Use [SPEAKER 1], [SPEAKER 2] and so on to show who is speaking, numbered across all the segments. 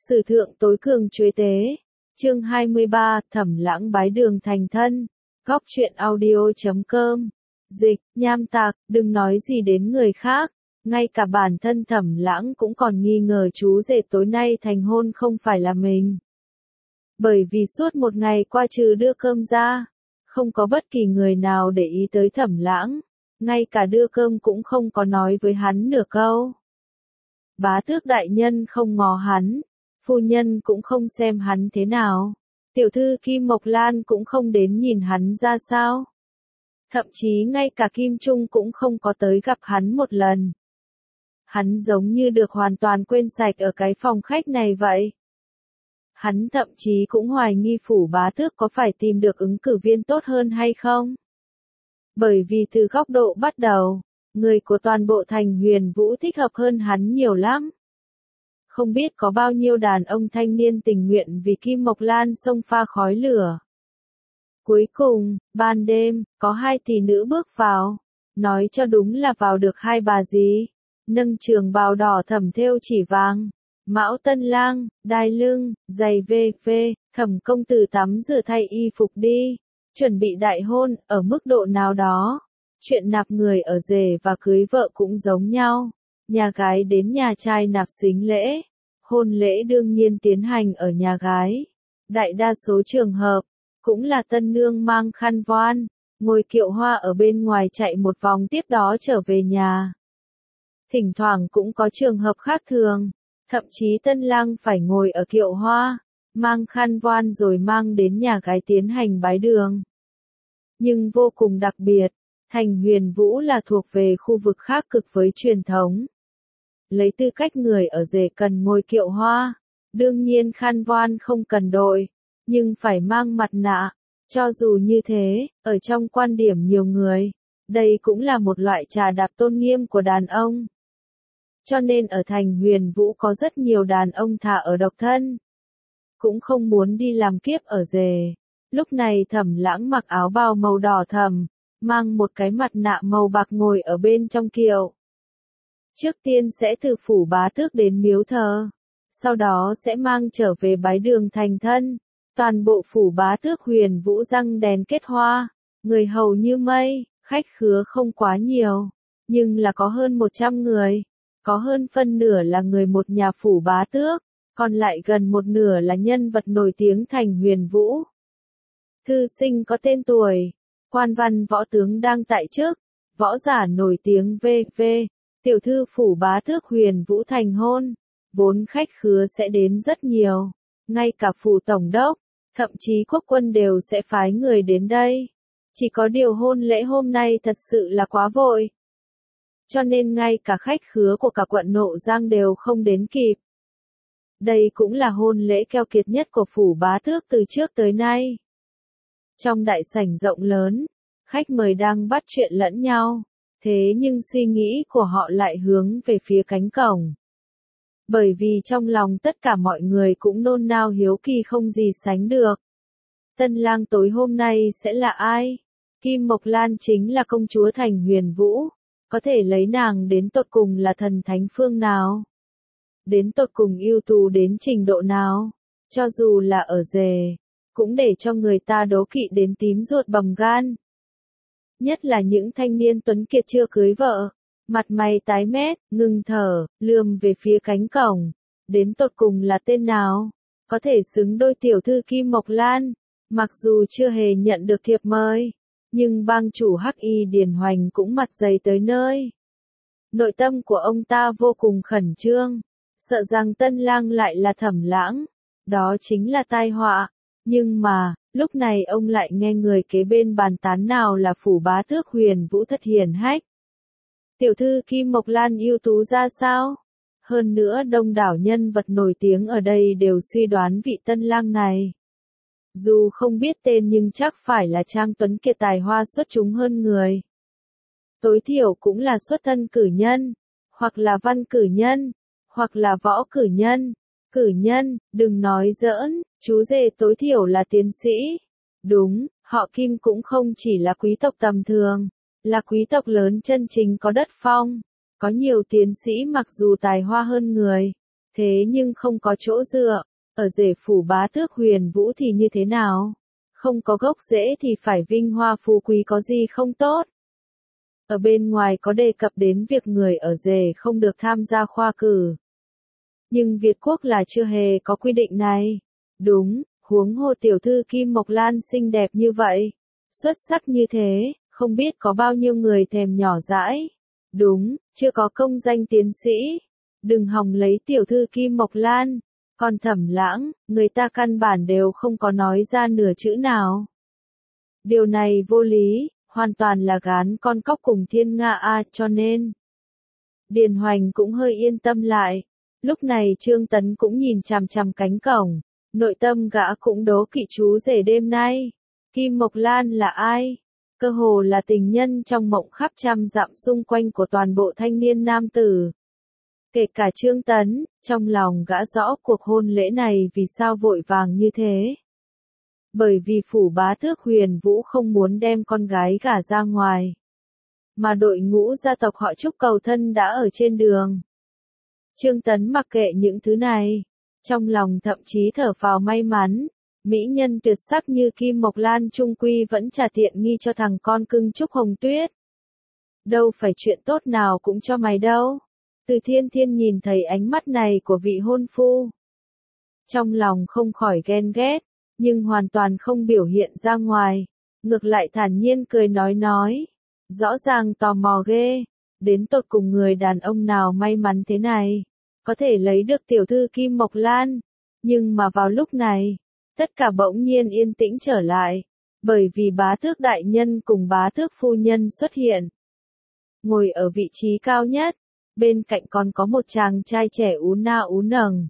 [SPEAKER 1] Sử thượng tối cường chuế tế. Chương 23, Thẩm Lãng bái đường thành thân. Góc truyện audio.com. Dịch, nham tạc, đừng nói gì đến người khác. Ngay cả bản thân Thẩm Lãng cũng còn nghi ngờ chú rể tối nay thành hôn không phải là mình. Bởi vì suốt một ngày qua trừ đưa cơm ra, không có bất kỳ người nào để ý tới Thẩm Lãng. Ngay cả đưa cơm cũng không có nói với hắn nửa câu. Bá tước đại nhân không ngó hắn, phu nhân cũng không xem hắn thế nào, tiểu thư Kim Mộc Lan cũng không đến nhìn hắn ra sao. Thậm chí ngay cả Kim Trung cũng không có tới gặp hắn một lần. Hắn giống như được hoàn toàn quên sạch ở cái phòng khách này vậy. Hắn thậm chí cũng hoài nghi phủ bá tước có phải tìm được ứng cử viên tốt hơn hay không. Bởi vì từ góc độ bắt đầu, người của toàn bộ thành Huyền Vũ thích hợp hơn hắn nhiều lắm. Không biết có bao nhiêu đàn ông thanh niên tình nguyện vì Kim Mộc Lan xông pha khói lửa. Cuối cùng, ban đêm, có hai tỷ nữ bước vào. Nói cho đúng là vào được hai bà gì. Nâng trường bào đỏ thẩm thêu chỉ vàng. Mão tân lang, đai lưng, giày VV, Thẩm công tử tắm rửa thay y phục đi. Chuẩn bị đại hôn, ở mức độ nào đó. Chuyện nạp người ở rể và cưới vợ cũng giống nhau. Nhà gái đến nhà trai nạp sính lễ. Hôn lễ đương nhiên tiến hành ở nhà gái. Đại đa số trường hợp, cũng là tân nương mang khăn voan, ngồi kiệu hoa ở bên ngoài chạy một vòng tiếp đó trở về nhà. Thỉnh thoảng cũng có trường hợp khác thường, thậm chí tân lang phải ngồi ở kiệu hoa, mang khăn voan rồi mang đến nhà gái tiến hành bái đường. Nhưng vô cùng đặc biệt, thành Huyền Vũ là thuộc về khu vực khác cực với truyền thống. Lấy tư cách người ở rể cần ngồi kiệu hoa, đương nhiên khăn voan không cần đội, nhưng phải mang mặt nạ. Cho dù như thế, ở trong quan điểm nhiều người, đây cũng là một loại trà đạp tôn nghiêm của đàn ông. Cho nên ở thành Huyền Vũ có rất nhiều đàn ông thà ở độc thân, cũng không muốn đi làm kiếp ở rể. Lúc này Thẩm Lãng mặc áo bào màu đỏ thẫm, mang một cái mặt nạ màu bạc ngồi ở bên trong kiệu. Trước tiên sẽ từ phủ bá tước đến miếu thờ, sau đó sẽ mang trở về bái đường thành thân. Toàn bộ phủ bá tước Huyền Vũ răng đèn kết hoa, người hầu như mây, khách khứa không quá nhiều, nhưng là có hơn 100 người, có hơn phân nửa là người một nhà phủ bá tước, còn lại gần một nửa là nhân vật nổi tiếng thành Huyền Vũ. Thư sinh có tên tuổi, quan văn võ tướng đang tại chức, võ giả nổi tiếng VV, tiểu thư phủ bá tước Huyền Vũ thành hôn, vốn khách khứa sẽ đến rất nhiều, ngay cả phủ tổng đốc, thậm chí quốc quân đều sẽ phái người đến đây. Chỉ có điều hôn lễ hôm nay thật sự là quá vội. Cho nên ngay cả khách khứa của cả quận Nộ Giang đều không đến kịp. Đây cũng là hôn lễ keo kiệt nhất của phủ bá tước từ trước tới nay. Trong đại sảnh rộng lớn, khách mời đang bắt chuyện lẫn nhau, thế nhưng suy nghĩ của họ lại hướng về phía cánh cổng. Bởi vì trong lòng tất cả mọi người cũng nôn nao hiếu kỳ không gì sánh được. Tân lang tối hôm nay sẽ là ai? Kim Mộc Lan chính là công chúa thành Huyền Vũ, có thể lấy nàng đến tột cùng là thần thánh phương nào? Đến tột cùng ưu tú đến trình độ nào? Cho dù là ở rể, cũng để cho người ta đố kỵ đến tím ruột bầm gan. Nhất là những thanh niên tuấn kiệt chưa cưới vợ, mặt mày tái mét, ngừng thở, lườm về phía cánh cổng. Đến tột cùng là tên nào? Có thể xứng đôi tiểu thư Kim Mộc Lan. Mặc dù chưa hề nhận được thiệp mời, nhưng bang chủ Hắc Y Điền Hoành cũng mặt dày tới nơi. Nội tâm của ông ta vô cùng khẩn trương, sợ rằng tân lang lại là Thẩm Lãng. Đó chính là tai họa. Nhưng mà, lúc này ông lại nghe người kế bên bàn tán nào là phủ bá tước Huyền Vũ thất hiển hách. Tiểu thư Kim Mộc Lan ưu tú ra sao? Hơn nữa đông đảo nhân vật nổi tiếng ở đây đều suy đoán vị tân lang này. Dù không biết tên nhưng chắc phải là trang tuấn kiệt tài hoa xuất chúng hơn người. Tối thiểu cũng là xuất thân cử nhân, hoặc là văn cử nhân, hoặc là võ cử nhân. Cử nhân, đừng nói giỡn, chú rể tối thiểu là tiến sĩ. Đúng, họ Kim cũng không chỉ là quý tộc tầm thường, là quý tộc lớn chân chính có đất phong. Có nhiều tiến sĩ mặc dù tài hoa hơn người, Thế nhưng không có chỗ dựa, ở rể phủ bá tước Huyền Vũ thì như thế nào? Không có gốc rễ thì phải vinh hoa phú quý có gì không tốt? Ở bên ngoài có đề cập đến việc người ở rể không được tham gia khoa cử. Nhưng Việt Quốc là chưa hề có quy định này. Đúng, huống hồ tiểu thư Kim Mộc Lan xinh đẹp như vậy, xuất sắc như thế, không biết có bao nhiêu người thèm nhỏ dãi. Đúng, chưa có công danh tiến sĩ. Đừng hòng lấy tiểu thư Kim Mộc Lan. Còn Thẩm Lãng, người ta căn bản đều không có nói ra nửa chữ nào. Điều này vô lý, hoàn toàn là gán con cóc cùng thiên nga a, cho nên Điền Hoành cũng hơi yên tâm lại. Lúc này Trương Tấn cũng nhìn chằm chằm cánh cổng, nội tâm gã cũng đố kỵ chú rể đêm nay. Kim Mộc Lan là ai? Cơ hồ là tình nhân trong mộng khắp trăm dặm xung quanh của toàn bộ thanh niên nam tử. Kể cả Trương Tấn, trong lòng gã rõ cuộc hôn lễ này vì sao vội vàng như thế. Bởi vì phủ bá tước Huyền Vũ không muốn đem con gái gả ra ngoài. Mà đội ngũ gia tộc họ Trúc cầu thân đã ở trên đường. Trương Tấn mặc kệ những thứ này. Trong lòng thậm chí thở phào may mắn. Mỹ nhân tuyệt sắc như Kim Mộc Lan trung quy vẫn trả tiện nghi cho thằng con cưng Trúc Hồng Tuyết. Đâu phải chuyện tốt nào cũng cho mày đâu. Từ Thiên Thiên nhìn thấy ánh mắt này của vị hôn phu. Trong lòng không khỏi ghen ghét, nhưng hoàn toàn không biểu hiện ra ngoài. Ngược lại thản nhiên cười nói. Rõ ràng tò mò ghê. Đến tột cùng người đàn ông nào may mắn thế này. Có thể lấy được tiểu thư Kim Mộc Lan. Nhưng mà vào lúc này, tất cả bỗng nhiên yên tĩnh trở lại. Bởi vì bá tước đại nhân cùng bá tước phu nhân xuất hiện. Ngồi ở vị trí cao nhất. Bên cạnh còn có một chàng trai trẻ ú na ú nầng.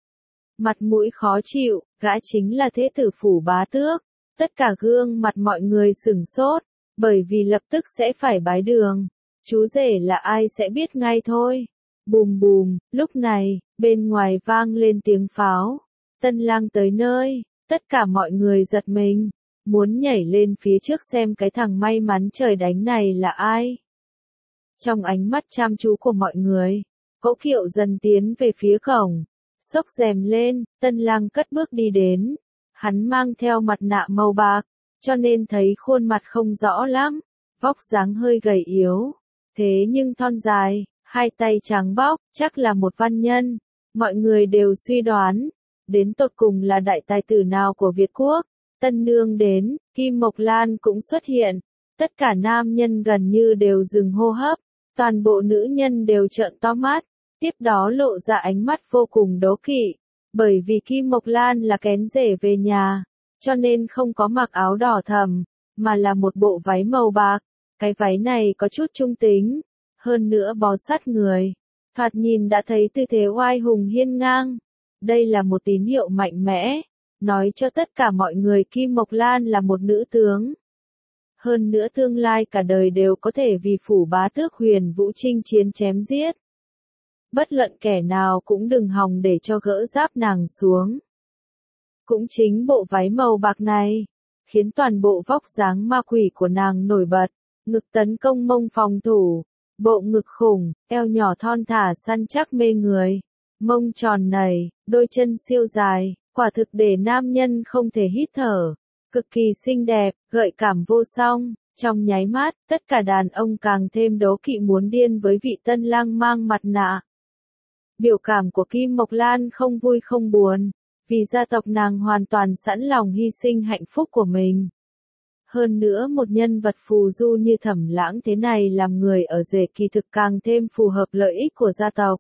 [SPEAKER 1] Mặt mũi khó chịu, gã chính là thế tử phủ bá tước. Tất cả gương mặt mọi người sửng sốt, bởi vì lập tức sẽ phải bái đường. Chú rể là ai sẽ biết ngay thôi. Bùm bùm, lúc này, bên ngoài vang lên tiếng pháo. Tân lang tới nơi, tất cả mọi người giật mình. Muốn nhảy lên phía trước xem cái thằng may mắn trời đánh này là ai. Trong ánh mắt chăm chú của mọi người, Cỗ Kiệu dần tiến về phía cổng. Xốc rèm lên, tân lang cất bước đi đến. Hắn mang theo mặt nạ màu bạc, cho nên thấy khuôn mặt không rõ lắm. Vóc dáng hơi gầy yếu, thế nhưng thon dài, hai tay trắng bóc, chắc là một văn nhân. Mọi người đều suy đoán, đến tột cùng là đại tài tử nào của Việt Quốc. Tân nương đến, Kim Mộc Lan cũng xuất hiện. Tất cả nam nhân gần như đều dừng hô hấp. Toàn bộ nữ nhân đều trợn to mắt, tiếp đó lộ ra ánh mắt vô cùng đố kỵ, bởi vì Kim Mộc Lan là kén rể về nhà, cho nên không có mặc áo đỏ thẫm, mà là một bộ váy màu bạc. Cái váy này có chút trung tính, hơn nữa bó sát người, thoạt nhìn đã thấy tư thế oai hùng hiên ngang. Đây là một tín hiệu mạnh mẽ, nói cho tất cả mọi người Kim Mộc Lan là một nữ tướng. Hơn nữa tương lai cả đời đều có thể vì phủ bá tước Huyền Vũ chinh chiến chém giết. Bất luận kẻ nào cũng đừng hòng để cho gỡ giáp nàng xuống. Cũng chính bộ váy màu bạc này, khiến toàn bộ vóc dáng ma quỷ của nàng nổi bật, ngực tấn công mông phòng thủ, bộ ngực khủng, eo nhỏ thon thả săn chắc mê người, mông tròn nảy, đôi chân siêu dài, quả thực để nam nhân không thể hít thở. Cực kỳ xinh đẹp, gợi cảm vô song, trong nháy mắt, tất cả đàn ông càng thêm đố kỵ muốn điên với vị tân lang mang mặt nạ. Biểu cảm của Kim Mộc Lan không vui không buồn, vì gia tộc nàng hoàn toàn sẵn lòng hy sinh hạnh phúc của mình. Hơn nữa một nhân vật phù du như Thẩm Lãng thế này làm người ở rể kỳ thực càng thêm phù hợp lợi ích của gia tộc.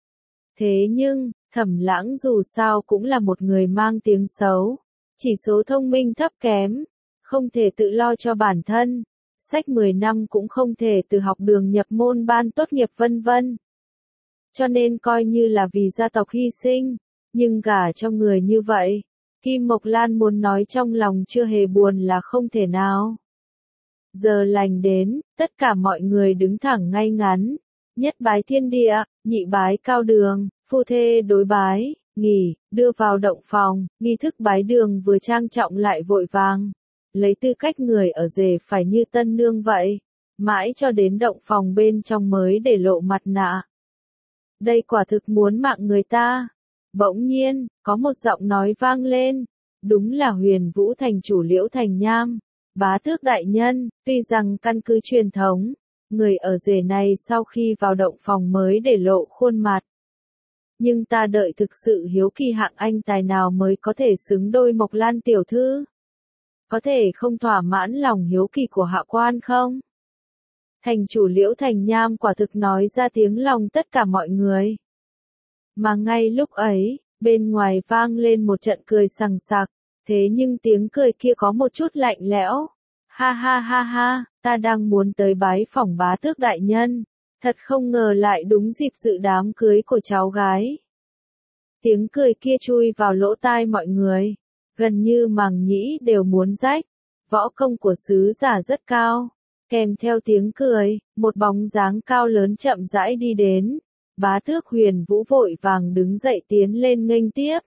[SPEAKER 1] Thế nhưng, Thẩm Lãng dù sao cũng là một người mang tiếng xấu. Chỉ số thông minh thấp kém, không thể tự lo cho bản thân, sách 10 năm cũng không thể từ học đường nhập môn ban tốt nghiệp vân vân. Cho nên coi như là vì gia tộc hy sinh, nhưng gả cho người như vậy, Kim Mộc Lan muốn nói trong lòng chưa hề buồn là không thể nào. Giờ lành đến, tất cả mọi người đứng thẳng ngay ngắn, nhất bái thiên địa, nhị bái cao đường, phu thê đối bái. Nghỉ, đưa vào động phòng, nghi thức bái đường vừa trang trọng lại vội vàng. Lấy tư cách người ở rể phải như tân nương vậy. Mãi cho đến động phòng bên trong mới để lộ mặt nạ. Đây quả thực muốn mạng người ta. Bỗng nhiên, có một giọng nói vang lên. Đúng là Huyền Vũ thành chủ Liễu Thành Nham. Bá tước đại nhân, tuy rằng căn cứ truyền thống, người ở rể này sau khi vào động phòng mới để lộ khuôn mặt. Nhưng ta đợi thực sự hiếu kỳ hạng anh tài nào mới có thể xứng đôi Mộc Lan tiểu thư. Có thể không thỏa mãn lòng hiếu kỳ của hạ quan không? Thành chủ Liễu Thành Nham quả thực nói ra tiếng lòng tất cả mọi người. Mà ngay lúc ấy, bên ngoài vang lên một trận cười sằng sặc, thế nhưng tiếng cười kia có một chút lạnh lẽo. Ha ha ha ha, ta đang muốn tới bái phỏng bá tước đại nhân, thật không ngờ lại đúng dịp dự đám cưới của cháu gái. Tiếng cười kia chui vào lỗ tai mọi người, gần như màng nhĩ đều muốn rách. Võ công của sứ giả rất cao, kèm theo tiếng cười, một bóng dáng cao lớn chậm rãi đi đến. Bá tước Huyền Vũ vội vàng đứng dậy tiến lên nghênh tiếp.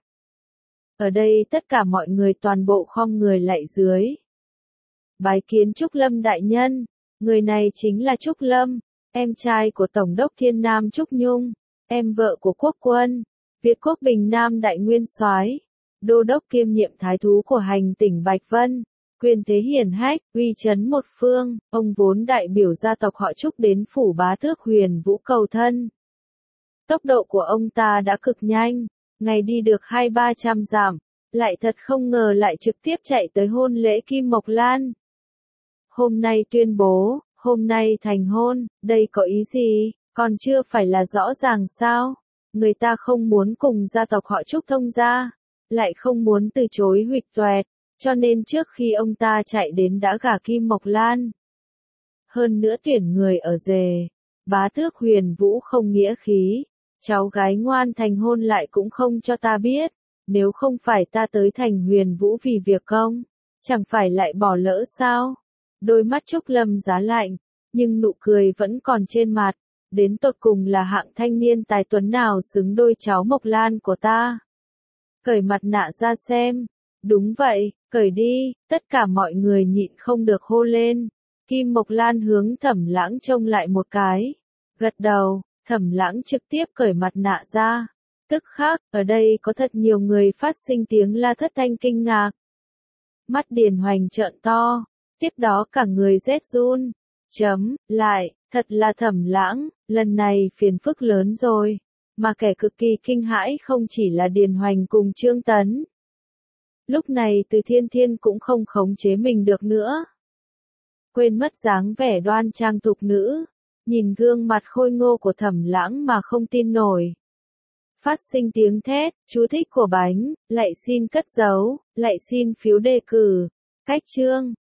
[SPEAKER 1] Ở đây tất cả mọi người toàn bộ khom người lạy dưới. Bái kiến Trúc Lâm đại nhân, người này chính là Trúc Lâm, em trai của Tổng đốc Thiên Nam Trúc Nhung, em vợ của quốc quân, Việt quốc Bình Nam đại nguyên soái, đô đốc kiêm nhiệm thái thú của hành tỉnh Bạch Vân, quyền thế hiển hách, uy chấn một phương, ông vốn đại biểu gia tộc họ Trúc đến phủ bá tước Huyền Vũ cầu thân. Tốc độ của ông ta đã cực nhanh, ngày đi được 200-300 dặm, lại thật không ngờ lại trực tiếp chạy tới hôn lễ Kim Mộc Lan. Hôm nay tuyên bố, hôm nay thành hôn, đây có ý gì, còn chưa phải là rõ ràng sao? Người ta không muốn cùng gia tộc họ Trúc thông gia, lại không muốn từ chối huỵch toẹt, cho nên trước khi ông ta chạy đến đã gả Kim Mộc Lan. Hơn nữa tuyển người ở rể, bá tước Huyền Vũ không nghĩa khí, cháu gái ngoan thành hôn lại cũng không cho ta biết, nếu không phải ta tới thành Huyền Vũ vì việc công, chẳng phải lại bỏ lỡ sao? Đôi mắt Trúc Lâm giá lạnh, nhưng nụ cười vẫn còn trên mặt, đến tột cùng là hạng thanh niên tài tuấn nào xứng đôi cháu Mộc Lan của ta. Cởi mặt nạ ra xem, đúng vậy, cởi đi, tất cả mọi người nhịn không được hô lên. Kim Mộc Lan hướng Thẩm Lãng trông lại một cái, gật đầu, Thẩm Lãng trực tiếp cởi mặt nạ ra. Tức khắc, ở đây có thật nhiều người phát sinh tiếng la thất thanh kinh ngạc. Mắt Điền Hoành trợn to, tiếp đó cả người rét run. Lại, thật là Thẩm Lãng, lần này phiền phức lớn rồi. Mà kẻ cực kỳ kinh hãi không chỉ là Điền Hoành cùng Trương Tấn. Lúc này Từ Thiên Thiên cũng không khống chế mình được nữa. Quên mất dáng vẻ đoan trang thục nữ, nhìn gương mặt khôi ngô của Thẩm Lãng mà không tin nổi. Phát sinh tiếng thét, chú thích của bánh, lại xin cất giấu, lại xin phiếu đề cử. Cách chương